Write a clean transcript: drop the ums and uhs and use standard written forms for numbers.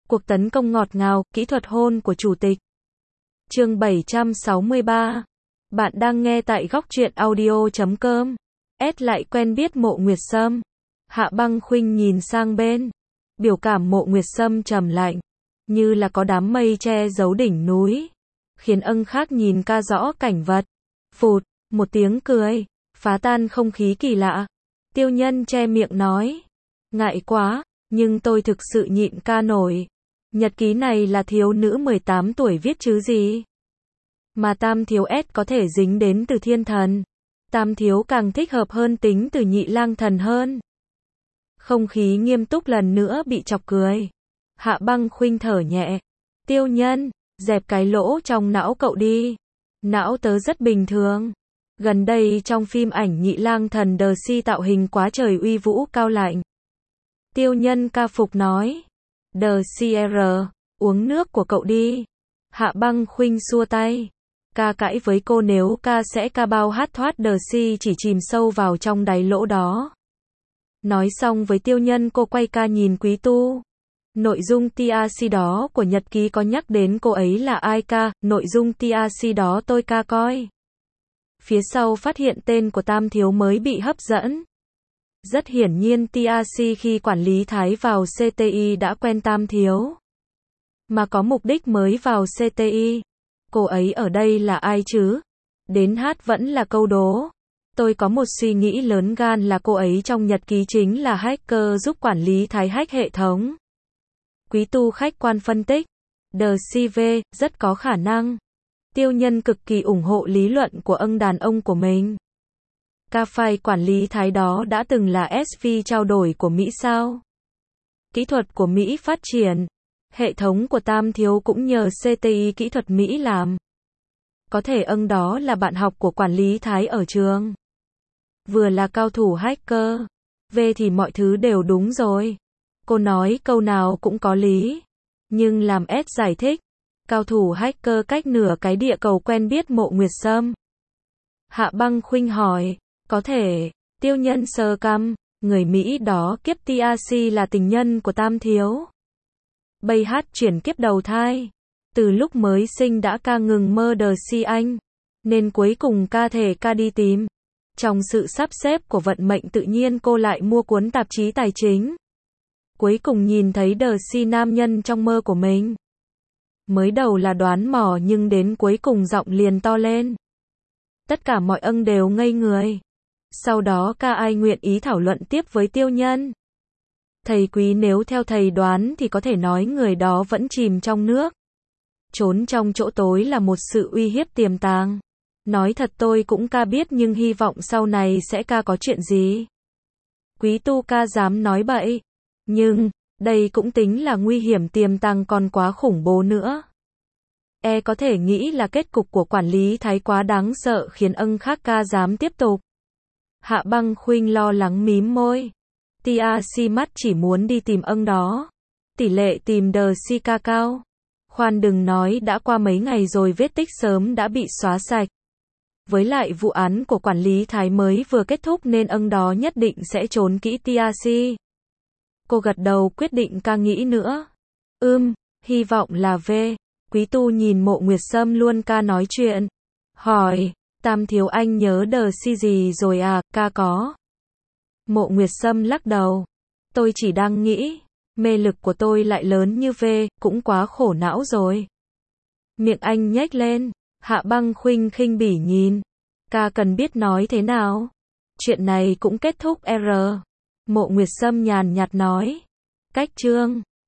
Cuộc tấn công ngọt ngào, kỹ thuật hôn của chủ tịch. Chương 763. Bạn đang nghe tại góc truyện audio.com. Lại quen biết Mộ Nguyệt Sâm. Hạ Băng Khuynh nhìn sang bên. Biểu cảm Mộ Nguyệt Sâm trầm lạnh, như là có đám mây che giấu đỉnh núi, khiến ân khác nhìn ca rõ cảnh vật. Phụt, một tiếng cười, phá tan không khí kỳ lạ. Tiêu Nhân che miệng nói. Ngại quá, nhưng tôi thực sự nhịn ca nổi. Nhật ký này là thiếu nữ 18 tuổi viết chứ gì. Mà Tam Thiếu có thể dính đến từ thiên thần. Tam Thiếu càng thích hợp hơn tính từ Nhị Lang Thần hơn. Không khí nghiêm túc lần nữa bị chọc cười. Hạ Băng Khuynh thở nhẹ. Tiêu Nhân, dẹp cái lỗ trong não cậu đi. Não tớ rất bình thường. Gần đây trong phim ảnh Nhị Lang Thần DC tạo hình quá trời uy vũ cao lạnh. Tiêu Nhân ca phục nói. DCR, uống nước của cậu đi. Hạ Băng Khuynh xua tay. Ca cãi với cô nếu ca sẽ ca bao hát thoát DC chỉ chìm sâu vào trong đáy lỗ đó. Nói xong với Tiêu Nhân cô quay ca nhìn Quý Tu. Nội dung TRC đó của nhật ký có nhắc đến cô ấy là ai ca, nội dung TRC đó tôi ca coi. Phía sau phát hiện tên của Tam Thiếu mới bị hấp dẫn. Rất hiển nhiên TRC khi quản lý Thái vào CTI đã quen Tam Thiếu. Mà có mục đích mới vào CTI. Cô ấy ở đây là ai chứ? Đến hát vẫn là câu đố. Tôi có một suy nghĩ lớn gan là cô ấy trong nhật ký chính là hacker giúp quản lý Thái hack hệ thống. Quý Tu khách quan phân tích. DCV, rất có khả năng. Tiêu Nhân cực kỳ ủng hộ lý luận của ông đàn ông của mình. Ca file quản lý Thái đó đã từng là SV trao đổi của Mỹ sao? Kỹ thuật của Mỹ phát triển. Hệ thống của Tam Thiếu cũng nhờ CTI kỹ thuật Mỹ làm. Có thể ông đó là bạn học của quản lý Thái ở trường. Vừa là cao thủ hacker. Về thì mọi thứ đều đúng rồi. Cô nói câu nào cũng có lý. Nhưng làm giải thích. Cao thủ hacker cách nửa cái địa cầu quen biết Mộ Nguyệt Sâm. Hạ Băng Khuynh hỏi. Có thể. Tiêu Nhân sờ cằm. Người Mỹ đó kiếp TRC là tình nhân của Tam Thiếu. Bây hát chuyển kiếp đầu thai. Từ lúc mới sinh đã ca ngừng mơ DC anh. Nên cuối cùng ca thể ca đi tìm. Trong sự sắp xếp của vận mệnh tự nhiên cô lại mua cuốn tạp chí tài chính. Cuối cùng nhìn thấy DC nam nhân trong mơ của mình. Mới đầu là đoán mò nhưng đến cuối cùng giọng liền to lên. Tất cả mọi ân đều ngây người. Sau đó ca ai nguyện ý thảo luận tiếp với Tiêu Nhân. Thầy Quý nếu theo thầy đoán thì có thể nói người đó vẫn chìm trong nước. Trốn trong chỗ tối là một sự uy hiếp tiềm tàng. Nói thật tôi cũng ca biết nhưng hy vọng sau này sẽ ca có chuyện gì. Quý Tu ca dám nói bậy. Nhưng, đây cũng tính là nguy hiểm tiềm tàng còn quá khủng bố nữa. Có thể nghĩ là kết cục của quản lý Thái quá đáng sợ khiến ân khác ca dám tiếp tục. Hạ Băng Khuynh lo lắng mím môi. TRC mắt chỉ muốn đi tìm ân đó. Tỷ lệ tìm DC ca cao. Khoan đừng nói đã qua mấy ngày rồi vết tích sớm đã bị xóa sạch. Với lại vụ án của quản lý Thái mới vừa kết thúc nên ân đó nhất định sẽ trốn kỹ TRC. Cô gật đầu quyết định ca nghĩ nữa. Hy vọng là V. Quý Tu nhìn Mộ Nguyệt Sâm luôn ca nói chuyện. Hỏi, Tam Thiếu anh nhớ DC gì rồi à, ca có. Mộ Nguyệt Sâm lắc đầu. Tôi chỉ đang nghĩ, mê lực của tôi lại lớn như V, cũng quá khổ não rồi. Miệng anh nhếch lên, Hạ Băng Khuynh khinh bỉ nhìn. Ca cần biết nói thế nào. Chuyện này cũng kết thúc R. Mộ Nguyệt Sâm nhàn nhạt nói. Cách chương.